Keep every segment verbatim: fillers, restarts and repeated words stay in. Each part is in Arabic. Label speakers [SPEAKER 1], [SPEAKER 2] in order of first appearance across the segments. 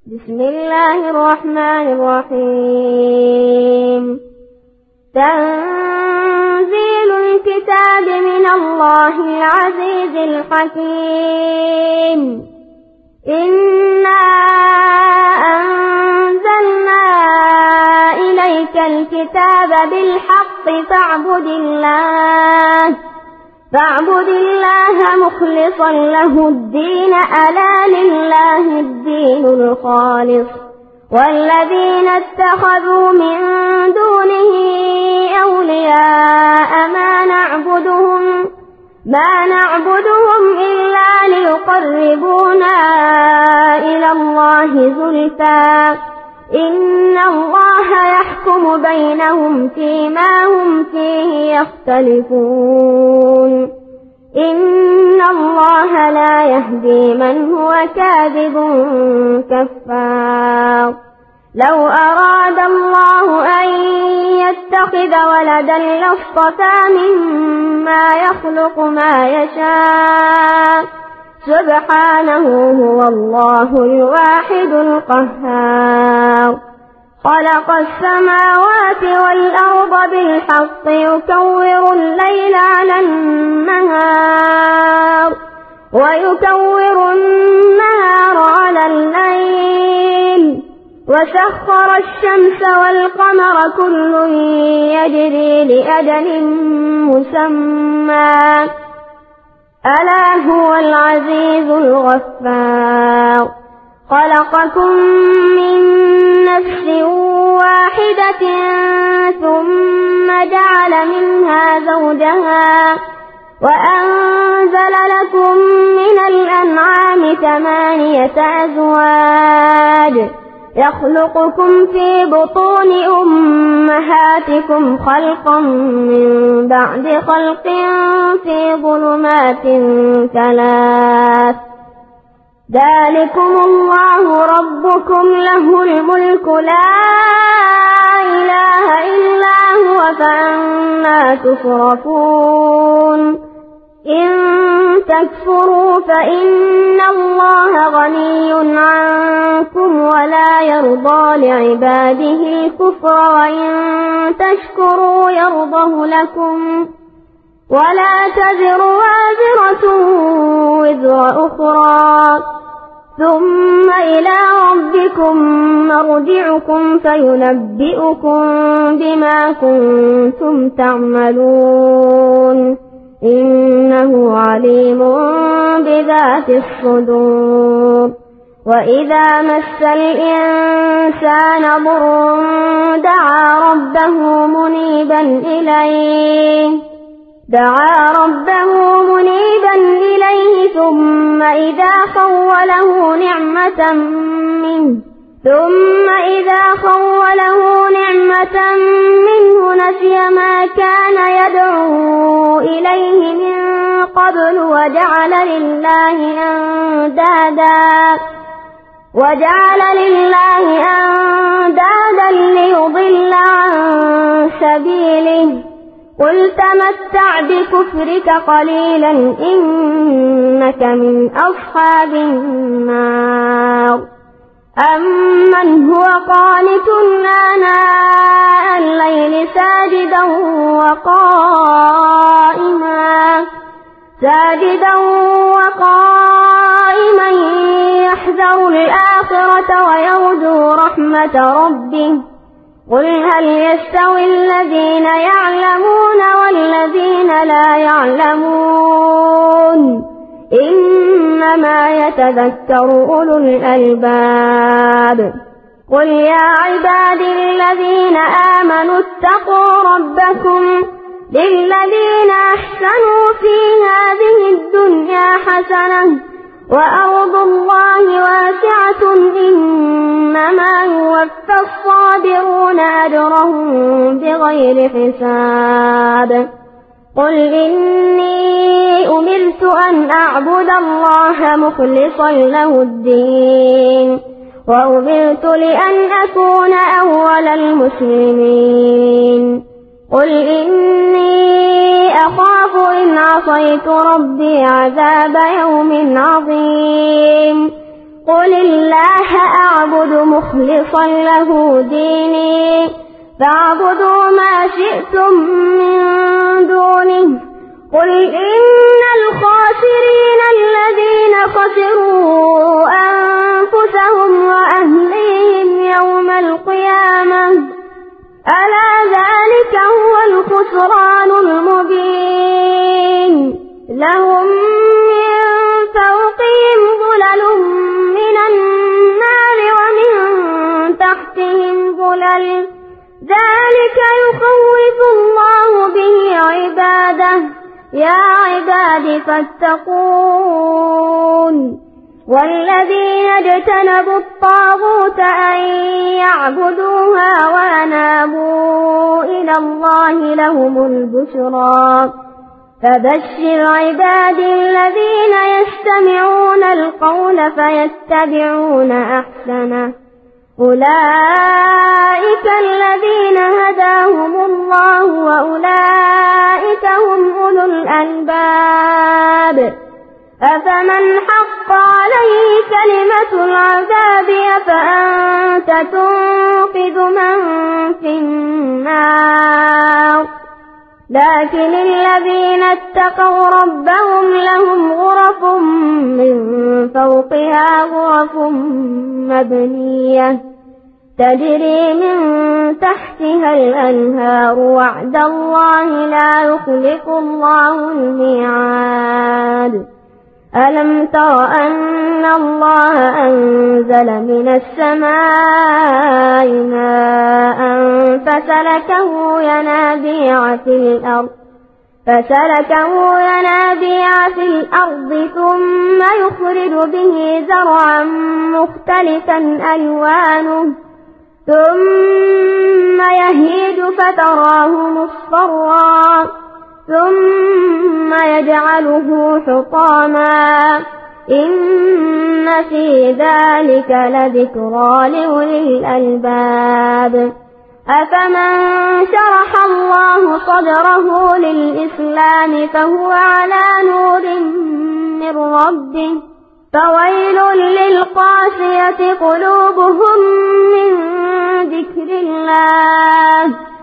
[SPEAKER 1] بسم الله الرحمن الرحيم. تنزيل الكتاب من الله العزيز الحكيم. إنا أنزلنا إليك الكتاب بالحق فاعبد الله فاعبد الله مخلصا له الدين ألا لله الدين الخالص والذين اتخذوا من دونه أولياء ما نعبدهم ما نعبدهم إلا ليقربونا إلى الله زلفى إن الله يحكم بينهم فيما هم فيه يختلفون إن الله لا يهدي من هو كاذب كفار. لو أراد الله أن يتخذ ولدا لاصطفى مما يخلق ما يشاء سبحانه هو الله الواحد القهار. خلق السماوات والأرض بالحق يكور الليل على النهار ويكور النهار على الليل وسخر الشمس والقمر كل يجري لأجل مسمى ألا هو العزيز الغفار. خلقكم من نفس واحدة ثم جعل منها زوجها وأنزل لكم من الأنعام ثمانية أزواج يخلقكم في بطون أمهاتكم خلقا من بعد خلق في ظلمات ثلاث ذلكم الله ربكم له الملك لا إله إلا هو فأنا تصرفون. إن تكفروا فإن الله غني عنكم ولا يرضى لعباده الكفر وإن تشكروا يرضه لكم ولا تزر وازرة وزر أخرى ثم إلى ربكم مرجعكم فينبئكم بما كنتم تعملون إنه عليم بذات الصدور. وإذا مس الإنسان ضر دعا ربه منيبا إليه دعا ربه منيبا إليه ثم إذا خوله نعمة منه ثم إذا خوله نعمة منه نسي ما كان يدعو إليه من قبل وجعل لله أندادا وجعل لله أندادا ليضل عن سبيله قل تمتع بكفرك قليلا إنك من أصحاب النار. أمن هو قانت آناء الليل ساجدا وقائما ساجدا وقائما يحذر الآخرة ويرجو رحمة ربه قل هل يستوي الذين يعلمون والذين لا يعلمون إنما يتذكر أولو الألباب. قل يا عبادي الذين آمنوا اتقوا ربكم للذين أحسنوا في هذه الدنيا حسنة وأرض الله واسعة إنما يوفى الصابرون أجرهم بغير حساب. قل إني أمرت أن أعبد الله مخلصا له الدين وأمرت لأن أكون أول المسلمين. قل إني أخاف إن عصيت ربي عذاب يوم عظيم. قل الله أعبد أعبد مخلصا له ديني فاعبدوا ما شئتم من دونه قل إن الخاسرين الذين خسروا أنفسهم وأهليهم يوم القيامة ألا ذلك هو الخسران المبين لهم من فوقهم ظلل من النار ومن تحتهم ظلل ذلك يخوف الله به عباده يا عباد فاتقون والذين اجتنبوا الطاغوت أن يعبدوها وأنابوا إلى الله لهم البشرى فبشر عبادي الذين يستمعون القول فيتبعون أحسنه أولئك الذين هداهم الله وأولئك هم أولو الألباب أفمن حق عليه كلمة العذاب أفأنت تنقذ من في النار لكن الذين اتقوا ربهم لهم غرف من فوقها غرف مبنية تجري من تحتها الأنهار وعد الله لا يخلف الله الميعاد ألم تر أن الله أنزل من السماء ماء فسلكه ينابيع في الأرض فسلكه ينابيع في الأرض ثم يخرج به زرعا مختلفا ألوانه ثم يهيج فتراه مصفرا ثم يجعله حطاما إن في ذلك لذكرى لأولي الألباب أفمن شرح الله صدره للإسلام فهو على نور من ربه فويل للقاسية قلوبهم من ذكر الله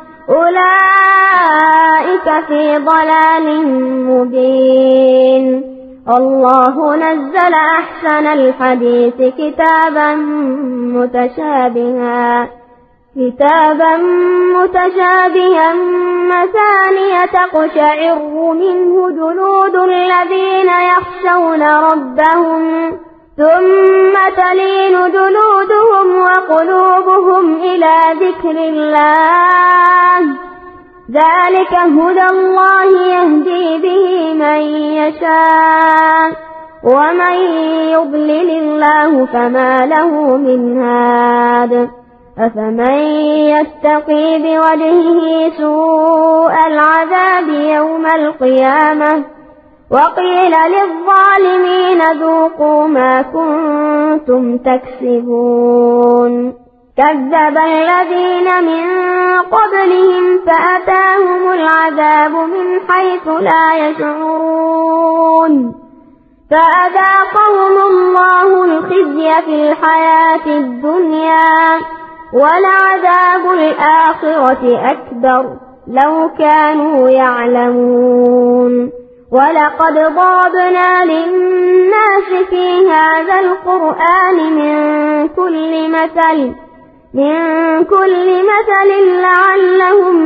[SPEAKER 1] أولئك في ضلال مبين الله نزل أحسن الحديث كتابا متشابها كتابا متشابها مثانية تقشعر منه جلود الذين يخشون ربهم ثم تلين جلودهم وقلوبهم إلى ذكر الله ذلك هدى الله يهدي به من يشاء ومن يضلل الله فما له من هاد أفمن يتقي بوجهه سوء العذاب يوم القيامة وقيل للظالمين ذوقوا ما كنتم تكسبون كذب الذين من قبلهم فأتاهم العذاب من حيث لا يشعرون فأذاقهم الله الخزي في الحياة الدنيا ولعذاب الآخرة أكبر لو كانوا يعلمون ولقد ضربنا للناس في هذا القرآن من كل مثل من كل مثل لعلهم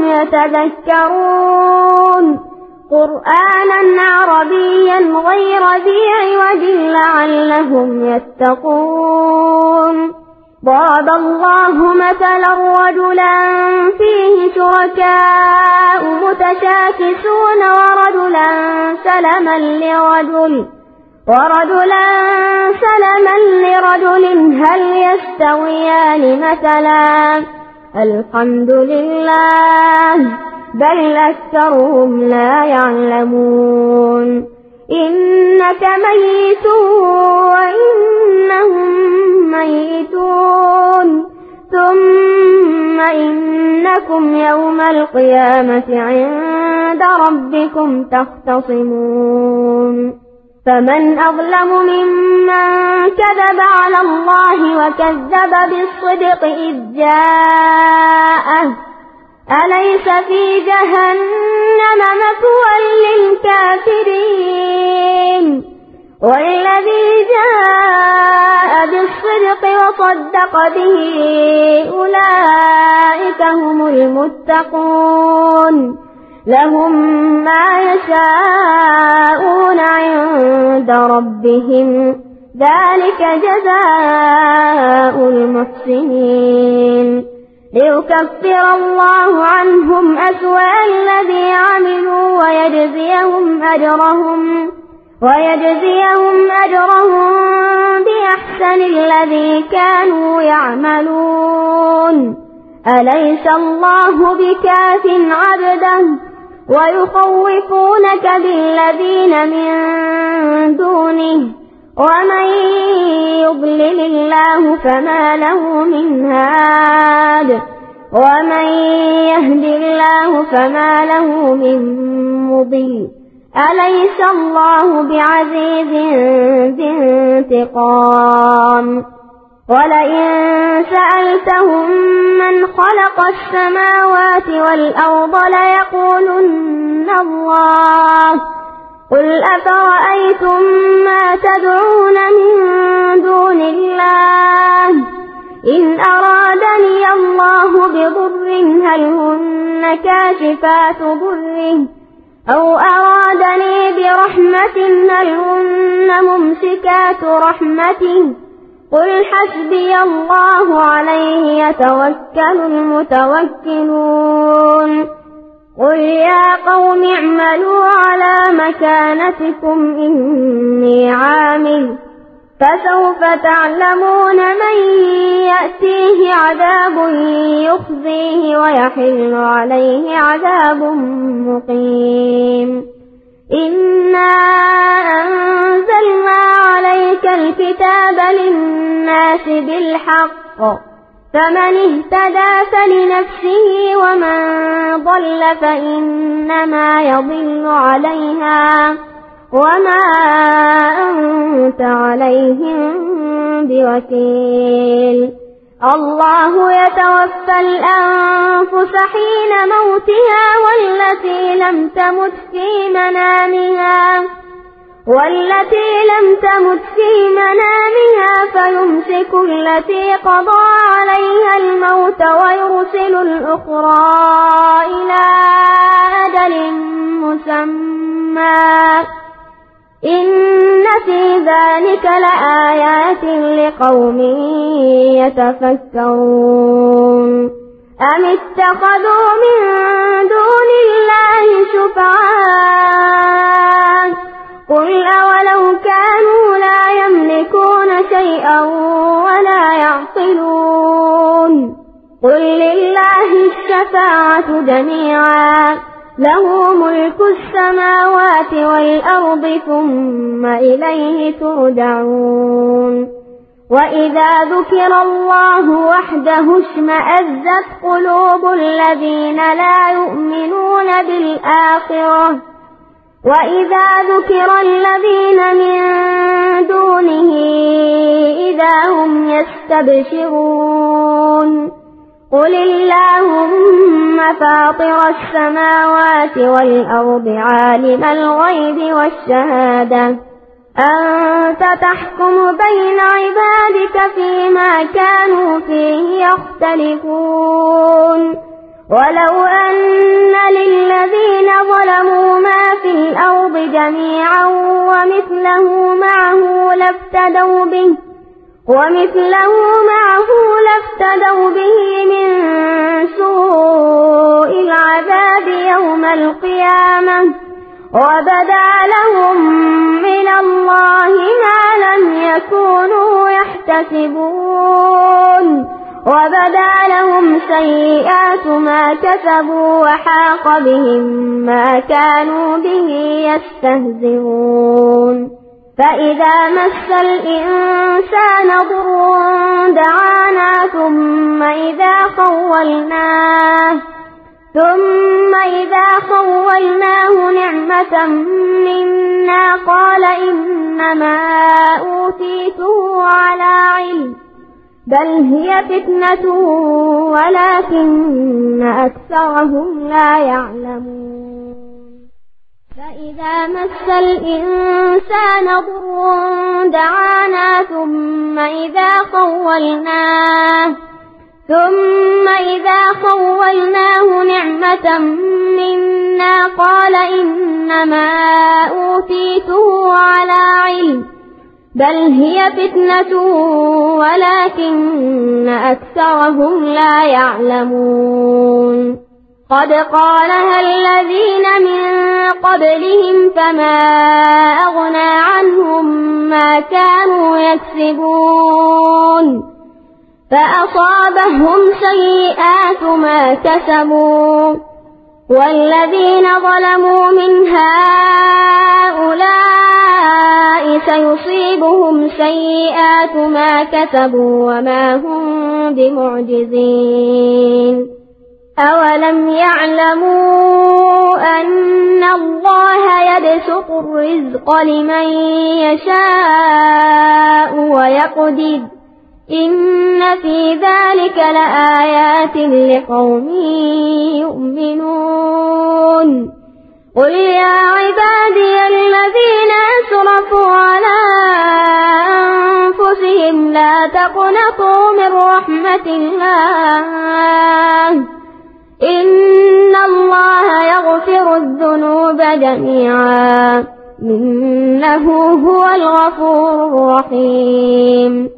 [SPEAKER 1] يتذكرون قرآنا عربيا غير ذي عوج لعلهم يتقون ضرب الله مثلا رجلا فيه شركاء متشاكسون ورجلا سلما لرجل ورجلا سلما لرجل هل يستويان مثلا الحمد لله بل أكثرهم لا يعلمون إنك ميت وإنهم ميتون ثم إنكم يوم القيامة عند ربكم تختصمون فمن أظلم ممن كذب على الله وكذب بالصدق إذ جاءه أليس في جهنم مثوى للكافرين والذي جاء بالصدق وصدق به أولئك هم المتقون لهم ما يشاءون عند ربهم ذلك جزاء المحسنين ليكفر الله عنهم أسوأ الذي عملوا ويجزيهم أجرهم ويجزيهم أجرهم بأحسن الذي كانوا يعملون أليس الله بكاف عبده ويخوفونك بالذين من دونه ومن يضلل الله فما له من هاد ومن يهد الله فما له من مضل أليس الله بعزيز ذي انتقام ولئن سألتهم من خلق السماوات والأرض ليقولن الله قل أفرأيتم ما تدعون من دون الله إن أرادني الله بضر هل هن كاشفات ضره أو أرادني برحمة هل هن ممسكات رحمته قل حسبي الله عليه يتوكل المتوكلون قل يا قوم اعملوا على مكانتكم إني عامل فسوف تعلمون من يأتيه عذاب يخزيه ويحل عليه عذاب مقيم إنا أنزلنا عليك الكتاب للناس بالحق فمن اهتدى فلنفسه ومن ضل فإنما يضل عليها وما أنت عليهم بوكيل الله يتوفى الأنفس حين موتها والتي لم تمت في منامها والتي لم تمت في منامها فيمسك التي قضى عليها الموت ويرسل الأخرى إلى أجل مسمى إن في ذلك لآيات لقوم يتفكرون أم اتخذوا من دون الله شفعاء قل أولو كانوا لا يملكون شيئا ولا يعقلون قل لله الشفاعة جميعا له ملك السماوات والأرض ثم إليه ترجعون وإذا ذكر الله وحده اشمأزت قلوب الذين لا يؤمنون بالآخرة وإذا ذكر الذين من دونه إذا هم يستبشرون قل اللهم فاطر السماوات والأرض عالم الغيب والشهادة أنت تحكم بين عبادك فيما كانوا فيه يختلفون ولو أن للذين ظلموا ما في الأرض جميعا ومثله معه لافتدوا به ومثله معه لافتدوا به من سوء العذاب يوم القيامة وبدا لهم من الله ما لم يكونوا يحتسبون وبدا لهم سيئات ما كسبوا وحاق بهم ما كانوا به يستهزئون فإذا مس الإنسان ضر دعانا ثم إذا خولناه ثم إذا خولناه نعمة منا قال إنما أوتيته على علم بل هي فتنة ولكن أكثرهم لا يعلمون فإذا مس الإنسان ضر دعانا ثم إذا خولناه ثم إذا خولناه نعمة منا قال إنما أوتيته على علم بل هي فتنة ولكن أكثرهم لا يعلمون قد قالها الذين من قبلهم فما أغنى عنهم ما كانوا يكسبون فأصابهم سيئات ما كسبوا والذين ظلموا من هؤلاء سيصيبهم سيئات ما كسبوا وما هم بمعجزين أولم يعلموا أن الله يبسط الرزق لمن يشاء ويقدر إن في ذلك لآيات لقوم يؤمنون قل يا عبادي الذين أسرفوا على أنفسهم لا تقنطوا من رحمة الله إن الله يغفر الذنوب جميعا إنه هو الغفور الرحيم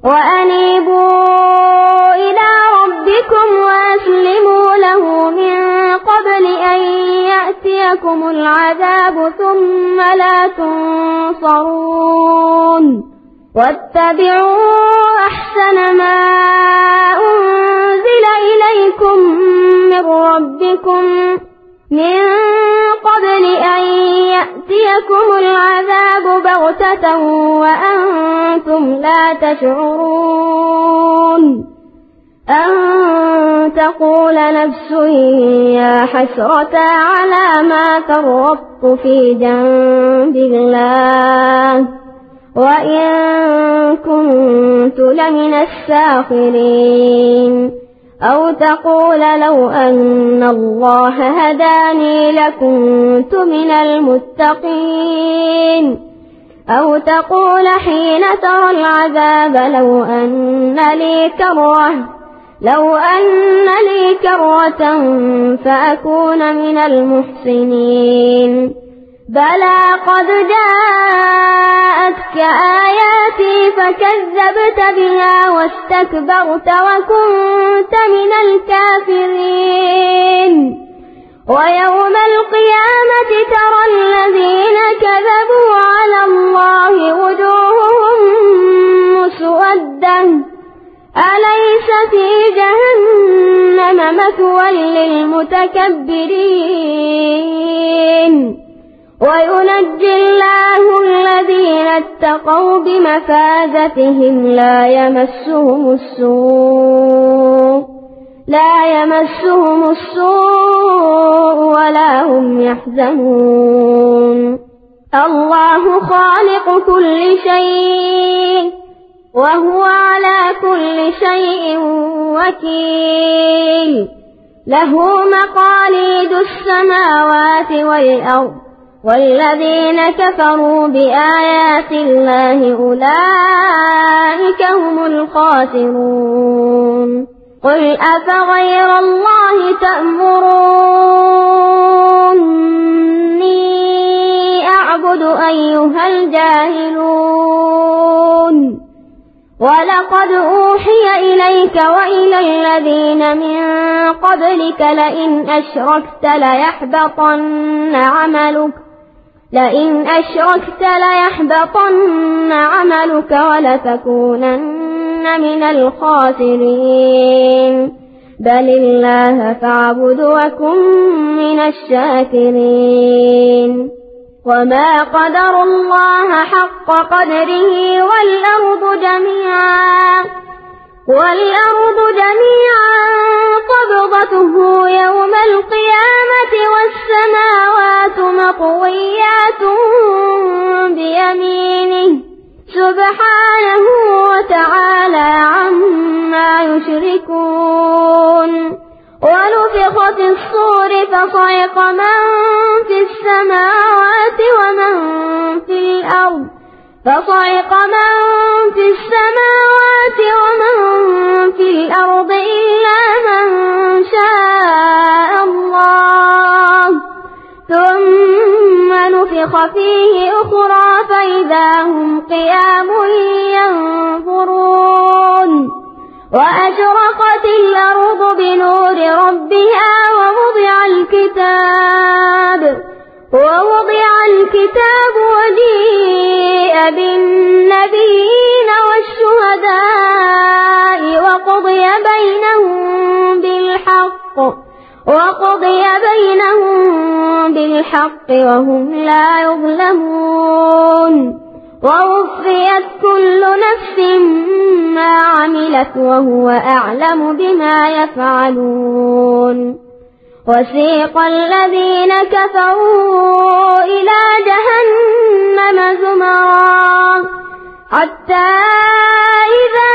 [SPEAKER 1] وأنيبوا إلى ربكم وأسلموا له من قبل أن يأتيكم العذاب ثم لا تنصرون واتبعوا أحسن ما أنزل إليكم من ربكم من قبل أن يأتيكم العذاب بغتة وأنتم لا تشعرون أن تقول نفس يا حسرة على ما فرطت في جنب الله وإن كنت لمن الساخرين أو تقول لو أن الله هداني لكنت من المتقين أو تقول حين ترى العذاب لو أن لي كرة لو أن لي كرة فأكون من المحسنين بلى قد جاءتك آياتي فكذبت بها واستكبرت وكنت من الكافرين ويوم القيامة ترى الذين كذبوا على الله وجوههم مسودة أليس في جهنم مثوى للمتكبرين وينجي الله الذين اتقوا بمفازتهم لا يمسهم السوء لا يمسهم السوء ولا هم يحزنون الله خالق كل شيء وهو على كل شيء وكيل له مقاليد السماوات والأرض والذين كفروا بآيات الله أولئك هم الخاسرون قل أفغير الله تأمروني أعبد أيها الجاهلون ولقد أوحي إليك وإلى الذين من قبلك لئن أشركت ليحبطن عملك لئن أشركت ليحبطن عملك ولتكونن من الخاسرين بل الله فاعبد وكن من الشاكرين وما قدر الله حق قدره والأرض جميعا والأرض جميعا قبضته يوم القيامة مطويات بيمينه سبحانه وتعالى عما يشركون. ونفخ في الصور فصعق من في السماوات ومن في الأرض فصعق من في السماوات ومن في الأرض إلا من شاء الله ثم نفخ فيه أخرى فإذا هم قيام ينظرون. وأشرقت الأرض بنور ربها ووضع الكتاب ووضع الكتاب وجيء بالنبيين والشهداء وقضي بينهم بالحق وقضي بينهم بالحق وهم لا يظلمون. ووفيت كل نفس ما عملت وهو أعلم بما يفعلون. وسيق الذين كفروا إلى جهنم زمرا حتى إذا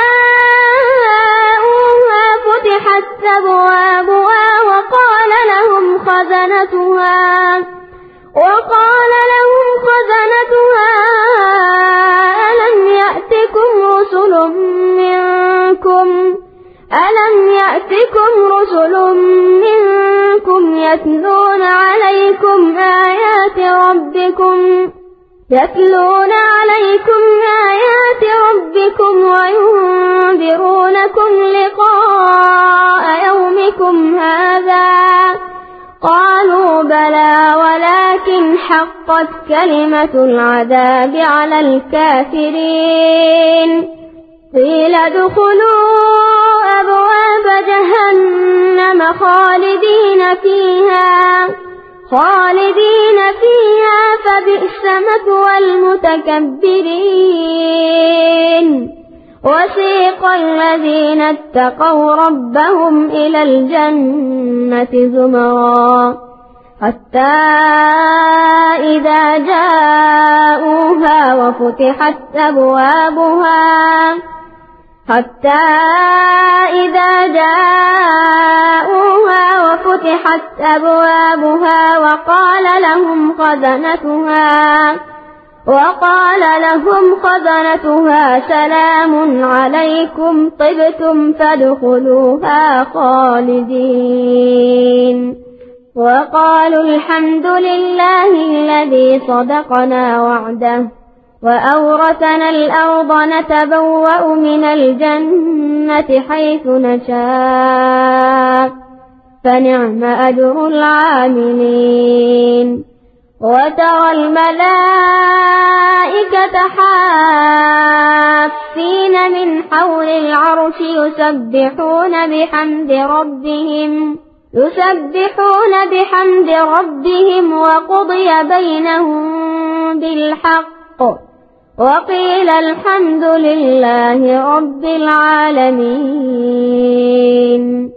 [SPEAKER 1] جاءوها فتحت أبوابها وقال لهم خزنتها وقال لهم خزنتها ألم يأتكم رسل منكم ألم يأتكم رسل منكم يتلون عليكم آيات ربكم يتلون عليكم آيات ربكم وينذرونكم لقاء يومكم هذا قالوا بلى ولكن حقت كلمة العذاب على الكافرين. قيل ادخلوا أبواب جهنم خالدين فيها خالدين فيها فبئس مثوى المتكبرين. وسيق الذين اتقوا ربهم إلى الجنة زمرا حتى إذا جاءوها وفتحت أبوابها حتى إذا جاءوها وفتحت أبوابها وقال لهم خزنتها وقال لهم خزنتها سلام عليكم طبتم فادخلوها خالدين. وقالوا الحمد لله الذي صدقنا وعده وأورثنا الأرض نتبوأ من الجنة حيث نشاء فنعم أجر العاملين. وترى الملائكة حافين من حول العرش يسبحون بحمد ربهم يسبحون بحمد ربهم وقضي بينهم بالحق وقيل الحمد لله رب العالمين.